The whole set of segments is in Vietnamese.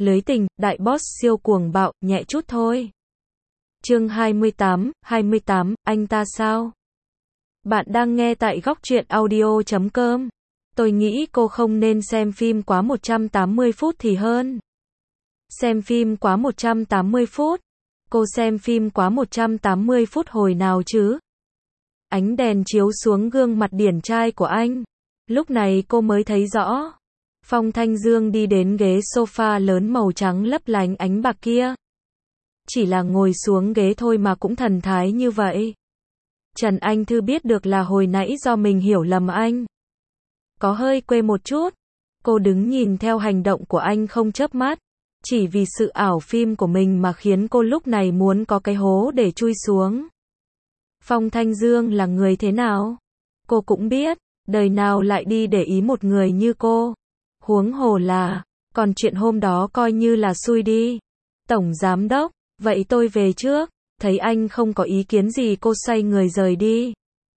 Lưới tình, đại boss siêu cuồng bạo, nhẹ chút thôi. Chương 28, anh ta sao? Bạn đang nghe tại góc truyện audio.com. Tôi nghĩ cô không nên xem phim quá 180 phút thì hơn. Xem phim quá 180 phút? Cô xem phim quá 180 phút hồi nào chứ? Ánh đèn chiếu xuống gương mặt điển trai của anh. Lúc này cô mới thấy rõ. Phong Thanh Dương đi đến ghế sofa lớn màu trắng lấp lánh ánh bạc kia. Chỉ là ngồi xuống ghế thôi mà cũng thần thái như vậy. Trần Anh Thư biết được là hồi nãy do mình hiểu lầm anh. Có hơi quê một chút. Cô đứng nhìn theo hành động của anh không chớp mắt. Chỉ vì sự ảo phim của mình mà khiến cô lúc này muốn có cái hố để chui xuống. Phong Thanh Dương là người thế nào? Cô cũng biết, đời nào lại đi để ý một người như cô. Huống hồ là, còn chuyện hôm đó coi như là xui đi. Tổng giám đốc, vậy tôi về trước. Thấy anh không có ý kiến gì cô xoay người rời đi.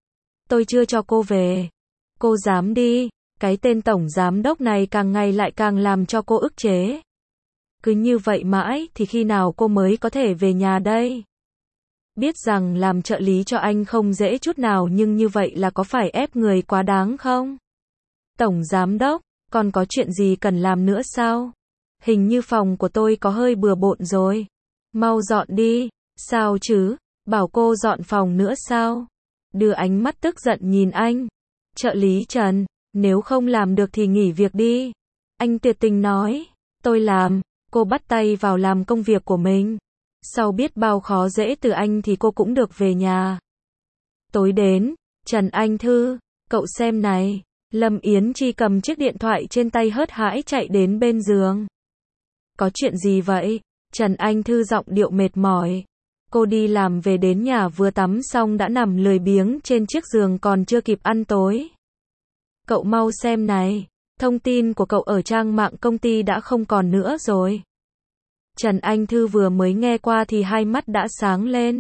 Tôi chưa cho cô về. Cô dám đi, cái tên tổng giám đốc này càng ngày lại càng làm cho cô ức chế. Cứ như vậy mãi thì khi nào cô mới có thể về nhà đây? Biết rằng làm trợ lý cho anh không dễ chút nào nhưng như vậy là có phải ép người quá đáng không? Tổng giám đốc, còn có chuyện gì cần làm nữa sao? Hình như phòng của tôi có hơi bừa bộn rồi. Mau dọn đi. Sao chứ? Bảo cô dọn phòng nữa sao? Đưa ánh mắt tức giận nhìn anh. Trợ lý Trần, nếu không làm được thì nghỉ việc đi. Anh tuyệt tình nói. Tôi làm. Cô bắt tay vào làm công việc của mình. Sau biết bao khó dễ từ anh thì cô cũng được về nhà. Tối đến, Trần Anh Thư, cậu xem này. Lâm Yến Chi cầm chiếc điện thoại trên tay hớt hãi chạy đến bên giường. Có chuyện gì vậy? Trần Anh Thư giọng điệu mệt mỏi. Cô đi làm về đến nhà vừa tắm xong đã nằm lười biếng trên chiếc giường còn chưa kịp ăn tối. Cậu mau xem này, thông tin của cậu ở trang mạng công ty đã không còn nữa rồi. Trần Anh Thư vừa mới nghe qua thì hai mắt đã sáng lên.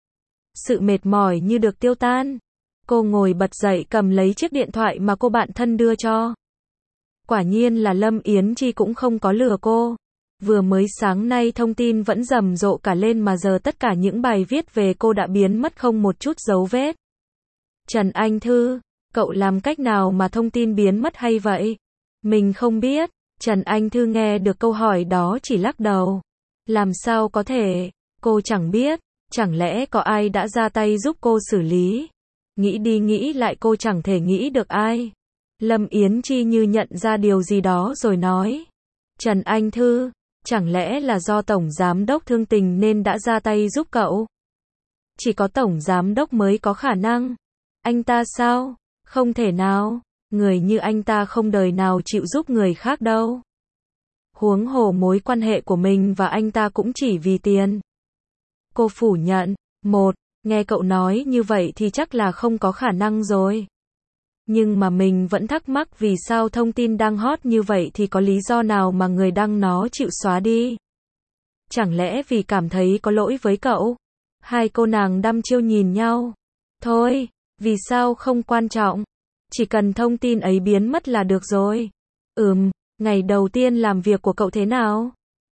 Sự mệt mỏi như được tiêu tan. Cô ngồi bật dậy cầm lấy chiếc điện thoại mà cô bạn thân đưa cho. Quả nhiên là Lâm Yến Chi cũng không có lừa cô. Vừa mới sáng nay thông tin vẫn rầm rộ cả lên mà giờ tất cả những bài viết về cô đã biến mất không một chút dấu vết. Trần Anh Thư, cậu làm cách nào mà thông tin biến mất hay vậy? Mình không biết. Trần Anh Thư nghe được câu hỏi đó chỉ lắc đầu. Làm sao có thể? Cô chẳng biết. Chẳng lẽ có ai đã ra tay giúp cô xử lý? Nghĩ đi nghĩ lại cô chẳng thể nghĩ được ai. Lâm Yến Chi như nhận ra điều gì đó rồi nói. Trần Anh Thư, chẳng lẽ là do Tổng Giám đốc thương tình nên đã ra tay giúp cậu? Chỉ có Tổng Giám đốc mới có khả năng. Anh ta sao? Không thể nào. Người như anh ta không đời nào chịu giúp người khác đâu. Huống hồ mối quan hệ của mình và anh ta cũng chỉ vì tiền. Cô phủ nhận. Nghe cậu nói như vậy thì chắc là không có khả năng rồi. Nhưng mà mình vẫn thắc mắc vì sao thông tin đang hot như vậy thì có lý do nào mà người đăng nó chịu xóa đi? Chẳng lẽ vì cảm thấy có lỗi với cậu? Hai cô nàng đăm chiêu nhìn nhau. Thôi, vì sao không quan trọng? Chỉ cần thông tin ấy biến mất là được rồi. Ngày đầu tiên làm việc của cậu thế nào?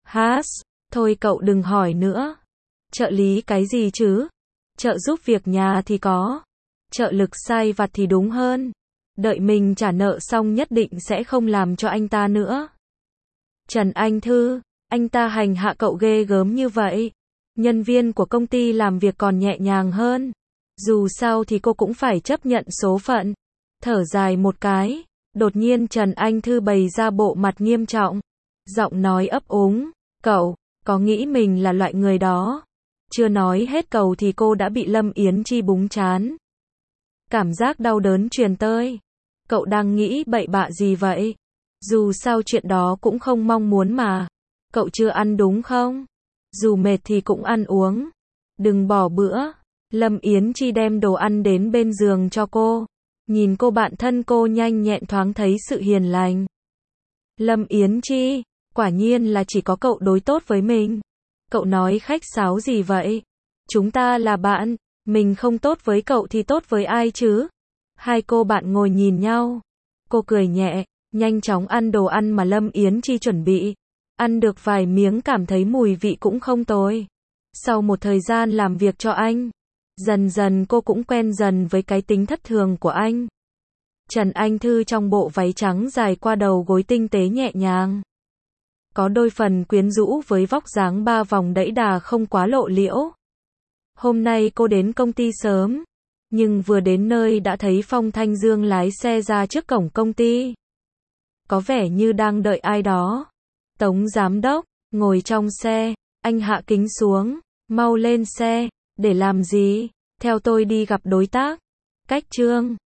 Thôi cậu đừng hỏi nữa. Trợ lý cái gì chứ? Trợ giúp việc nhà thì có. Trợ lực sai vặt thì đúng hơn. Đợi mình trả nợ xong nhất định sẽ không làm cho anh ta nữa. Trần Anh Thư, anh ta hành hạ cậu ghê gớm như vậy. Nhân viên của công ty làm việc còn nhẹ nhàng hơn. Dù sao thì cô cũng phải chấp nhận số phận. Thở dài một cái. Đột nhiên Trần Anh Thư bày ra bộ mặt nghiêm trọng. Giọng nói ấp úng. Cậu, có nghĩ mình là loại người đó? Chưa nói hết câu thì cô đã bị Lâm Yến Chi búng trán. Cảm giác đau đớn truyền tới. Cậu đang nghĩ bậy bạ gì vậy? Dù sao chuyện đó cũng không mong muốn mà. Cậu chưa ăn đúng không? Dù mệt thì cũng ăn uống. Đừng bỏ bữa. Lâm Yến Chi đem đồ ăn đến bên giường cho cô. Nhìn cô bạn thân cô nhanh nhẹn thoáng thấy sự hiền lành. Lâm Yến Chi, quả nhiên là chỉ có cậu đối tốt với mình. Cậu nói khách sáo gì vậy? Chúng ta là bạn, mình không tốt với cậu thì tốt với ai chứ? Hai cô bạn ngồi nhìn nhau. Cô cười nhẹ, nhanh chóng ăn đồ ăn mà Lâm Yến Chi chuẩn bị. Ăn được vài miếng cảm thấy mùi vị cũng không tồi. Sau một thời gian làm việc cho anh, dần dần cô cũng quen dần với cái tính thất thường của anh. Trần Anh Thư trong bộ váy trắng dài qua đầu gối tinh tế nhẹ nhàng. Có đôi phần quyến rũ với vóc dáng ba vòng đẫy đà không quá lộ liễu. Hôm nay cô đến công ty sớm, nhưng vừa đến nơi đã thấy Phong Thanh Dương lái xe ra trước cổng công ty. Có vẻ như đang đợi ai đó. Tống giám đốc, ngồi trong xe, anh hạ kính xuống, mau lên xe, để làm gì? Theo tôi đi gặp đối tác. Cách Trương.